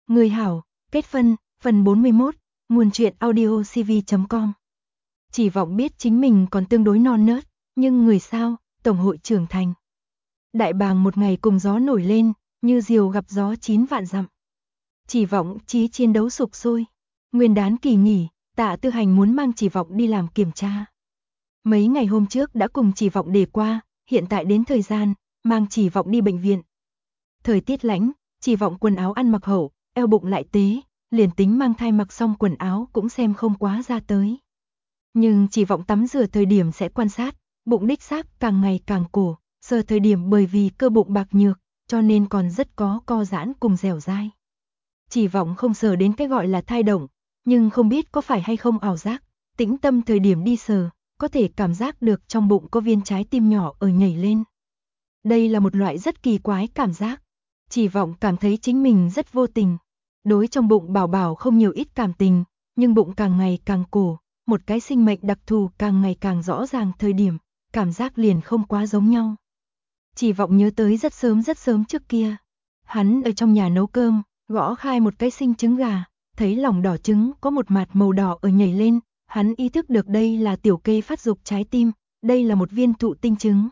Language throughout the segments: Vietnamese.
Người hảo, kết phân, phần 41, nguồn truyện audio cv.com. Chỉ vọng biết chính mình còn tương đối non nớt, nhưng người sao, tổng hội trưởng thành. Đại bàng một ngày cùng gió nổi lên, như diều gặp gió 9 vạn dặm. Chỉ vọng chí chiến đấu sục sôi. Nguyên đán kỳ nghỉ, Tạ Tư Hành muốn mang Chỉ vọng đi làm kiểm tra. Mấy ngày hôm trước đã cùng Chỉ vọng đề qua, hiện tại đến thời gian, mang Chỉ vọng đi bệnh viện. Thời tiết lạnh, Chỉ vọng quần áo ăn mặc hậu, eo bụng lại tế, liền tính mang thai mặc xong quần áo cũng xem không quá ra tới. Nhưng Chỉ vọng tắm rửa thời điểm sẽ quan sát, bụng đích xác càng ngày càng cổ, sờ thời điểm bởi vì cơ bụng bạc nhược, cho nên còn rất có co giãn cùng dẻo dai. Chỉ vọng không sờ đến cái gọi là thai động, nhưng không biết có phải hay không ảo giác, tĩnh tâm thời điểm đi sờ, có thể cảm giác được trong bụng có viên trái tim nhỏ ở nhảy lên. Đây là một loại rất kỳ quái cảm giác. Chỉ vọng cảm thấy chính mình rất vô tình. Đối trong bụng bảo bảo không nhiều ít cảm tình, nhưng bụng càng ngày càng cổ, một cái sinh mệnh đặc thù càng ngày càng rõ ràng thời điểm, cảm giác liền không quá giống nhau. Chỉ vọng nhớ tới rất sớm trước kia. Hắn ở trong nhà nấu cơm, gõ khai một cái sinh trứng gà, thấy lòng đỏ trứng có một mạt màu đỏ ở nhảy lên, hắn ý thức được đây là tiểu kê phát dục trái tim, đây là một viên thụ tinh trứng.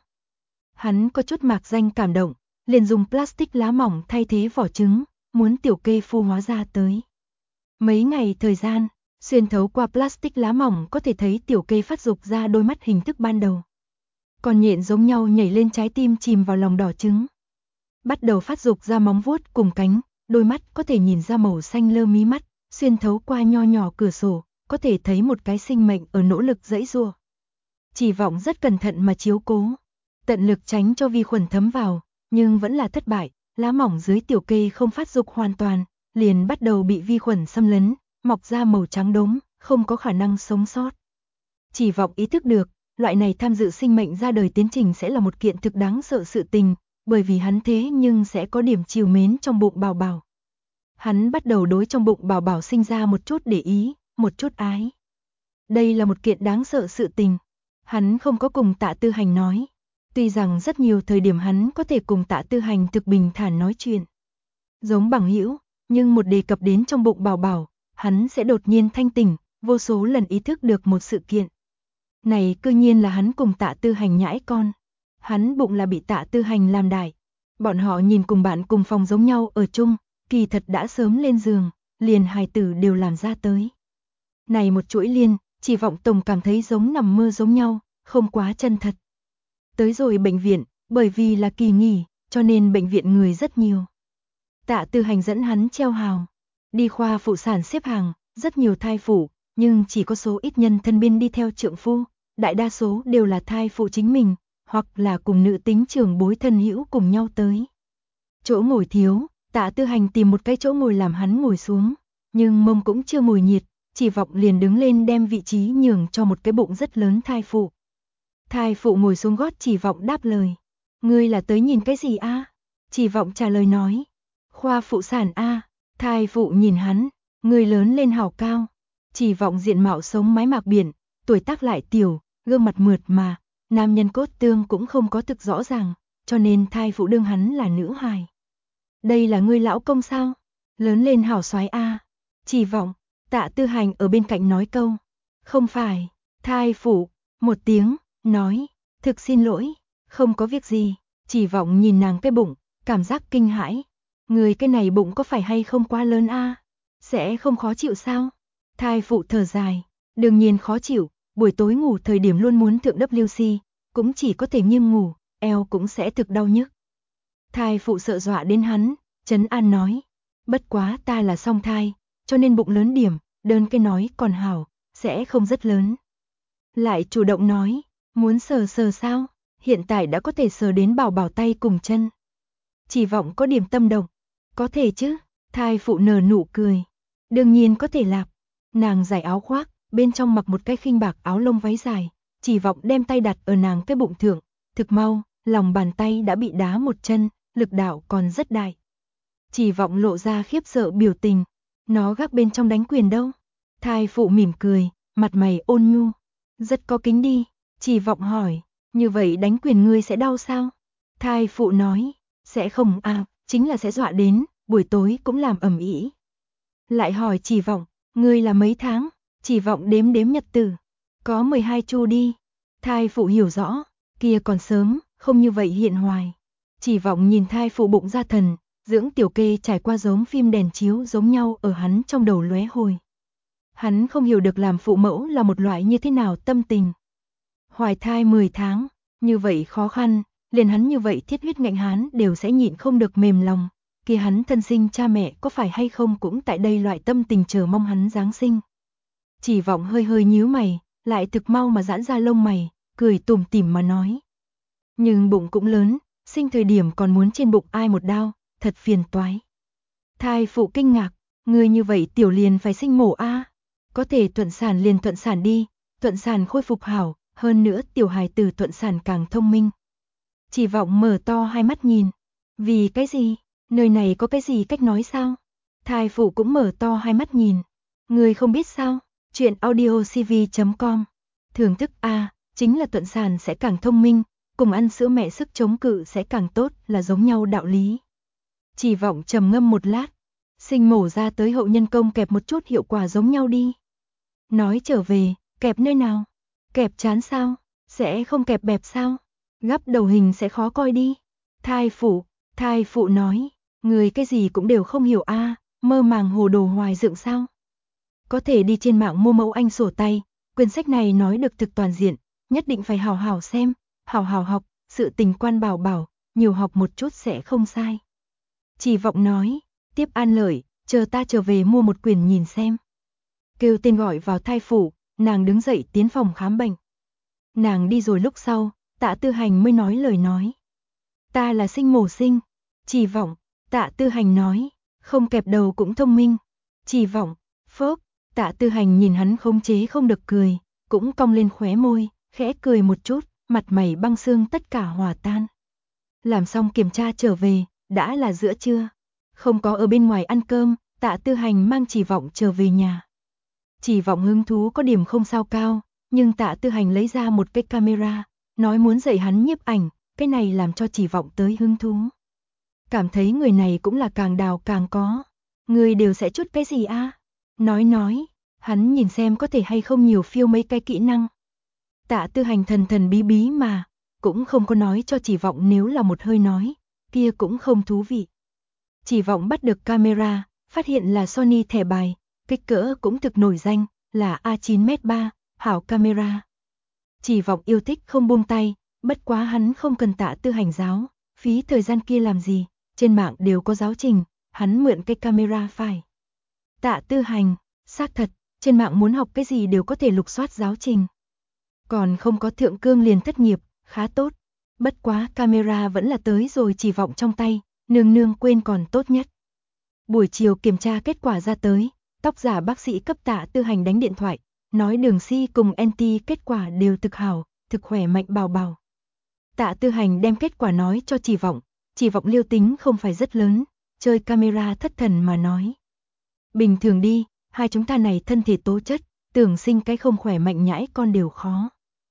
Hắn có chút mạc danh cảm động, liền dùng plastic lá mỏng thay thế vỏ trứng, muốn tiểu kê phu hóa ra tới. Mấy ngày thời gian, xuyên thấu qua plastic lá mỏng có thể thấy tiểu kê phát dục ra đôi mắt hình thức ban đầu. Còn nhện giống nhau nhảy lên trái tim chìm vào lòng đỏ trứng. Bắt đầu phát dục ra móng vuốt cùng cánh, đôi mắt có thể nhìn ra màu xanh lơ mí mắt, xuyên thấu qua nho nhỏ cửa sổ, có thể thấy một cái sinh mệnh ở nỗ lực giãy giụa. Chỉ vọng rất cẩn thận mà chiếu cố, tận lực tránh cho vi khuẩn thấm vào, nhưng vẫn là thất bại, lá mỏng dưới tiểu kê không phát dục hoàn toàn, liền bắt đầu bị vi khuẩn xâm lấn, mọc ra màu trắng đốm, không có khả năng sống sót. Chỉ vọng ý thức được, loại này tham dự sinh mệnh ra đời tiến trình sẽ là một kiện thực đáng sợ sự tình, bởi vì hắn thế nhưng sẽ có điểm trìu mến trong bụng bảo bảo. Hắn bắt đầu đối trong bụng bảo bảo sinh ra một chút để ý, một chút ái. Đây là một kiện đáng sợ sự tình. Hắn không có cùng Tạ Tư Hành nói. Tuy rằng rất nhiều thời điểm hắn có thể cùng Tạ Tư Hành thực bình thản nói chuyện, giống bằng hữu, nhưng một đề cập đến trong bụng bảo bảo, hắn sẽ đột nhiên thanh tỉnh, vô số lần ý thức được một sự kiện. Này cư nhiên là hắn cùng Tạ Tư Hành nhãi con. Hắn bụng là bị Tạ Tư Hành làm đại. Bọn họ nhìn cùng bạn cùng phòng giống nhau ở chung, kỳ thật đã sớm lên giường, liền hài tử đều làm ra tới. Này một chuỗi liên, Chỉ vọng tổng cảm thấy giống nằm mơ giống nhau, không quá chân thật. Tới rồi bệnh viện, bởi vì là kỳ nghỉ, cho nên bệnh viện người rất nhiều. Tạ Tư Hành dẫn hắn treo hào, đi khoa phụ sản xếp hàng, rất nhiều thai phụ, nhưng chỉ có số ít nhân thân biên đi theo trượng phu, đại đa số đều là thai phụ chính mình, hoặc là cùng nữ tính trưởng bối thân hữu cùng nhau tới. Chỗ ngồi thiếu, Tạ Tư Hành tìm một cái chỗ ngồi làm hắn ngồi xuống, nhưng mông cũng chưa ngồi nhiệt, Chỉ vọng liền đứng lên đem vị trí nhường cho một cái bụng rất lớn thai phụ. Thai phụ ngồi xuống gót Chỉ vọng đáp lời. Ngươi là tới nhìn cái gì a? Chỉ vọng trả lời nói. Khoa phụ sản a. Thai phụ nhìn hắn, người lớn lên hảo cao. Chỉ vọng diện mạo sống mái mạc biển, tuổi tác lại tiểu, gương mặt mượt mà, nam nhân cốt tương cũng không có thực rõ ràng, cho nên thai phụ đương hắn là nữ hài. Đây là ngươi lão công sao? Lớn lên hảo soái a. Chỉ vọng, Tạ Tư Hành ở bên cạnh nói câu. Không phải, thai phụ, một tiếng, nói, thực xin lỗi, không có việc gì. Chỉ vọng nhìn nàng cái bụng, cảm giác kinh hãi. Người cái này bụng có phải hay không quá lớn a? Sẽ không khó chịu sao? Thai phụ thở dài, đương nhiên khó chịu, buổi tối ngủ thời điểm luôn muốn thượng WC, cũng chỉ có thể nghiêng ngủ, eo cũng sẽ thực đau nhức. Thai phụ sợ dọa đến hắn, trấn an nói, bất quá ta là song thai, cho nên bụng lớn điểm, đơn cái nói còn hảo, sẽ không rất lớn. Lại chủ động nói, muốn sờ sờ sao? Hiện tại đã có thể sờ đến bảo bảo tay cùng chân. Chỉ vọng có điểm tâm động, có thể chứ? Thai phụ nở nụ cười, đương nhiên có thể lạp. Nàng giải áo khoác, bên trong mặc một cái khinh bạc áo lông váy dài, Chỉ vọng đem tay đặt ở nàng cái bụng thượng, thực mau, lòng bàn tay đã bị đá một chân, lực đạo còn rất đại. Chỉ vọng lộ ra khiếp sợ biểu tình, nó gác bên trong đánh quyền đâu? Thai phụ mỉm cười, mặt mày ôn nhu, rất có kính đi. Chỉ vọng hỏi, như vậy đánh quyền ngươi sẽ đau sao? Thai phụ nói, sẽ không à, chính là sẽ dọa đến, buổi tối cũng làm ầm ĩ. Lại hỏi Chỉ Vọng, ngươi là mấy tháng? Chỉ Vọng đếm đếm nhật tử. Có 12 chu đi. Thai phụ hiểu rõ, kia còn sớm, không như vậy hiện hoài. Chỉ Vọng nhìn thai phụ bụng ra thần, dưỡng tiểu kê trải qua giống phim đèn chiếu giống nhau ở hắn trong đầu lóe hồi. Hắn không hiểu được làm phụ mẫu là một loại như thế nào tâm tình. Hoài thai 10 tháng, như vậy khó khăn, liền hắn như vậy thiết huyết ngạnh hán đều sẽ nhịn không được mềm lòng. Kia hắn thân sinh cha mẹ có phải hay không cũng tại đây loại tâm tình chờ mong hắn giáng sinh. Chỉ Vọng hơi hơi nhíu mày, lại thực mau mà giãn ra lông mày, cười tủm tỉm mà nói. Nhưng bụng cũng lớn, sinh thời điểm còn muốn trên bụng ai một đao, thật phiền toái. Thai phụ kinh ngạc, người như vậy tiểu liền phải sinh mổ a? Có thể thuận sản liền thuận sản đi, thuận sản khôi phục hảo, hơn nữa tiểu hài tử thuận sản càng thông minh. Chỉ Vọng mở to hai mắt nhìn, vì cái gì, nơi này có cái gì cách nói sao? Thai phụ cũng mở to hai mắt nhìn, người không biết sao, chuyện audiocv.com, thưởng thức a, chính là thuận sản sẽ càng thông minh, cùng ăn sữa mẹ sức chống cự sẽ càng tốt là giống nhau đạo lý. Chỉ Vọng trầm ngâm một lát, sinh mổ ra tới hậu nhân công kẹp một chút hiệu quả giống nhau đi. Nói trở về, kẹp nơi nào? Kẹp chán sao? Sẽ không kẹp bẹp sao? Gắp đầu hình sẽ khó coi đi. Thai phụ nói, người cái gì cũng đều không hiểu a, mơ màng hồ đồ hoài dựng sao? Có thể đi trên mạng mua mẫu Anh sổ tay, quyển sách này nói được thực toàn diện, nhất định phải hào hào xem, hào hào học, sự tình quan bảo bảo, nhiều học một chút sẽ không sai. Chỉ Vọng nói, tiếp an lợi, chờ ta trở về mua một quyển nhìn xem. Kêu tên gọi vào thai phụ, nàng đứng dậy tiến phòng khám bệnh. Nàng đi rồi lúc sau, Tạ Tư Hành mới nói lời nói. Ta là sinh mổ sinh. Chỉ Vọng, Tạ Tư Hành nói, không kẹp đầu cũng thông minh. Chỉ Vọng, phớp, Tạ Tư Hành nhìn hắn khống chế không được cười, cũng cong lên khóe môi, khẽ cười một chút, mặt mày băng xương tất cả hòa tan. Làm xong kiểm tra trở về, đã là giữa trưa. Không có ở bên ngoài ăn cơm, Tạ Tư Hành mang Chỉ Vọng trở về nhà. Chỉ Vọng hứng thú có điểm không sao cao, nhưng Tạ Tư Hành lấy ra một cái camera, nói muốn dạy hắn nhiếp ảnh, cái này làm cho Chỉ Vọng tới hứng thú. Cảm thấy người này cũng là càng đào càng có. Người đều sẽ chút cái gì a? Nói, hắn nhìn xem có thể hay không nhiều phiêu mấy cái kỹ năng. Tạ Tư Hành thần thần bí bí mà, cũng không có nói cho Chỉ Vọng nếu là một hơi nói, kia cũng không thú vị. Chỉ Vọng bắt được camera, phát hiện là Sony thẻ bài, kích cỡ cũng thực nổi danh, là A9M3, hảo camera. Chỉ Vọng yêu thích không buông tay, bất quá hắn không cần Tạ Tư Hành giáo, phí thời gian kia làm gì, trên mạng đều có giáo trình, hắn mượn cái camera phải. Tạ Tư Hành, xác thật, trên mạng muốn học cái gì đều có thể lục soát giáo trình. Còn không có thượng cương liền thất nghiệp, khá tốt. Bất quá camera vẫn là tới rồi Chỉ Vọng trong tay, nương quên còn tốt nhất. Buổi chiều kiểm tra kết quả ra tới, tóc giả bác sĩ cấp Tạ Tư Hành đánh điện thoại, nói Đường Si cùng NT kết quả đều thực hảo, thực khỏe mạnh bảo bảo. Tạ Tư Hành đem kết quả nói cho Chỉ Vọng liêu tính không phải rất lớn, chơi camera thất thần mà nói. Bình thường đi, hai chúng ta này thân thể tố chất, tưởng sinh cái không khỏe mạnh nhãi con đều khó.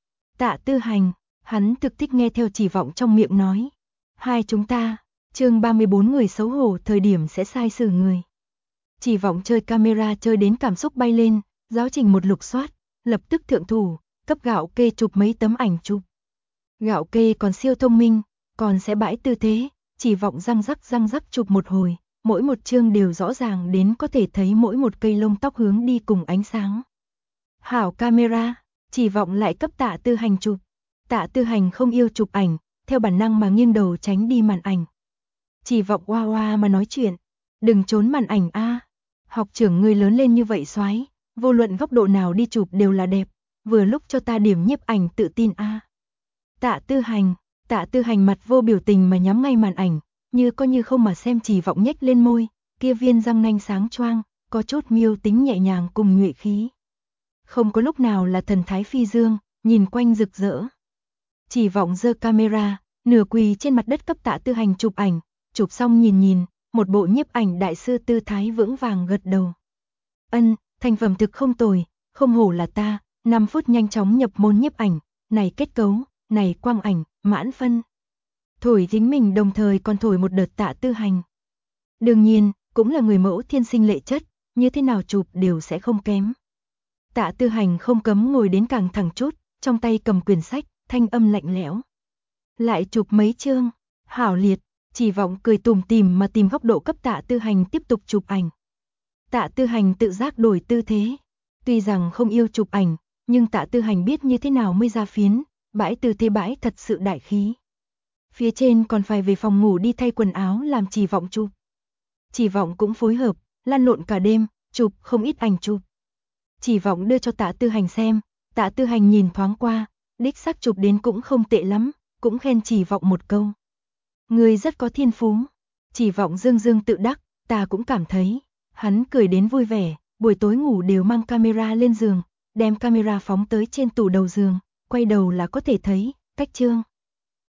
Tạ Tư Hành, hắn thực thích nghe theo Chỉ Vọng trong miệng nói. Hai chúng ta, chương 34 người xấu hổ thời điểm sẽ sai xử người. Chỉ Vọng chơi camera chơi đến cảm xúc bay lên, giáo trình một lục soát, lập tức thượng thủ, cấp Gạo Kê chụp mấy tấm ảnh chụp. Gạo Kê còn siêu thông minh, còn sẽ bãi tư thế, Chỉ Vọng răng rắc chụp một hồi, mỗi một chương đều rõ ràng đến có thể thấy mỗi một cây lông tóc hướng đi cùng ánh sáng. Hảo camera, Chỉ Vọng lại cấp Tạ Tư Hành chụp. Tạ Tư Hành không yêu chụp ảnh, theo bản năng mà nghiêng đầu tránh đi màn ảnh. Chỉ Vọng oa oa mà nói chuyện, đừng trốn màn ảnh a. Học trưởng ngươi lớn lên như vậy soái, vô luận góc độ nào đi chụp đều là đẹp, vừa lúc cho ta điểm nhiếp ảnh tự tin a. Tạ Tư Hành mặt vô biểu tình mà nhắm ngay màn ảnh, như có như không mà xem Chỉ Vọng nhếch lên môi, kia viên răng nanh sáng choang, có chút miêu tính nhẹ nhàng cùng nhuệ khí. Không có lúc nào là thần thái phi dương, nhìn quanh rực rỡ. Chỉ Vọng giơ camera, nửa quỳ trên mặt đất cấp Tạ Tư Hành chụp ảnh, chụp xong nhìn, một bộ nhiếp ảnh đại sư tư thái vững vàng gật đầu. Thành phẩm thực không tồi, không hổ là ta, 5 phút nhanh chóng nhập môn nhiếp ảnh, này kết cấu, này quang ảnh, mãn phân. Thổi chính mình đồng thời còn thổi một đợt Tạ Tư Hành. Đương nhiên, cũng là người mẫu thiên sinh lệ chất, như thế nào chụp đều sẽ không kém. Tạ Tư Hành không cấm ngồi đến càng thẳng chút, trong tay cầm quyển sách, thanh âm lạnh lẽo. Lại chụp mấy chương, hảo liệt, Chỉ Vọng cười tủm tỉm mà tìm góc độ cấp Tạ Tư Hành tiếp tục chụp ảnh. Tạ Tư Hành tự giác đổi tư thế. Tuy rằng không yêu chụp ảnh, nhưng Tạ Tư Hành biết như thế nào mới ra phiến, bãi tư thế bãi thật sự đại khí. Phía trên còn phải về phòng ngủ đi thay quần áo làm Chỉ Vọng chụp. Chỉ Vọng cũng phối hợp, lăn lộn cả đêm, chụp không ít ảnh chụp. Chỉ Vọng đưa cho Tạ Tư Hành xem, Tạ Tư Hành nhìn thoáng qua, đích xác chụp đến cũng không tệ lắm, cũng khen Chỉ Vọng một câu. Người rất có thiên phú. Chỉ Vọng dương dương tự đắc, ta cũng cảm thấy. Hắn cười đến vui vẻ, buổi tối ngủ đều mang camera lên giường, đem camera phóng tới trên tủ đầu giường, quay đầu là có thể thấy, cách chương.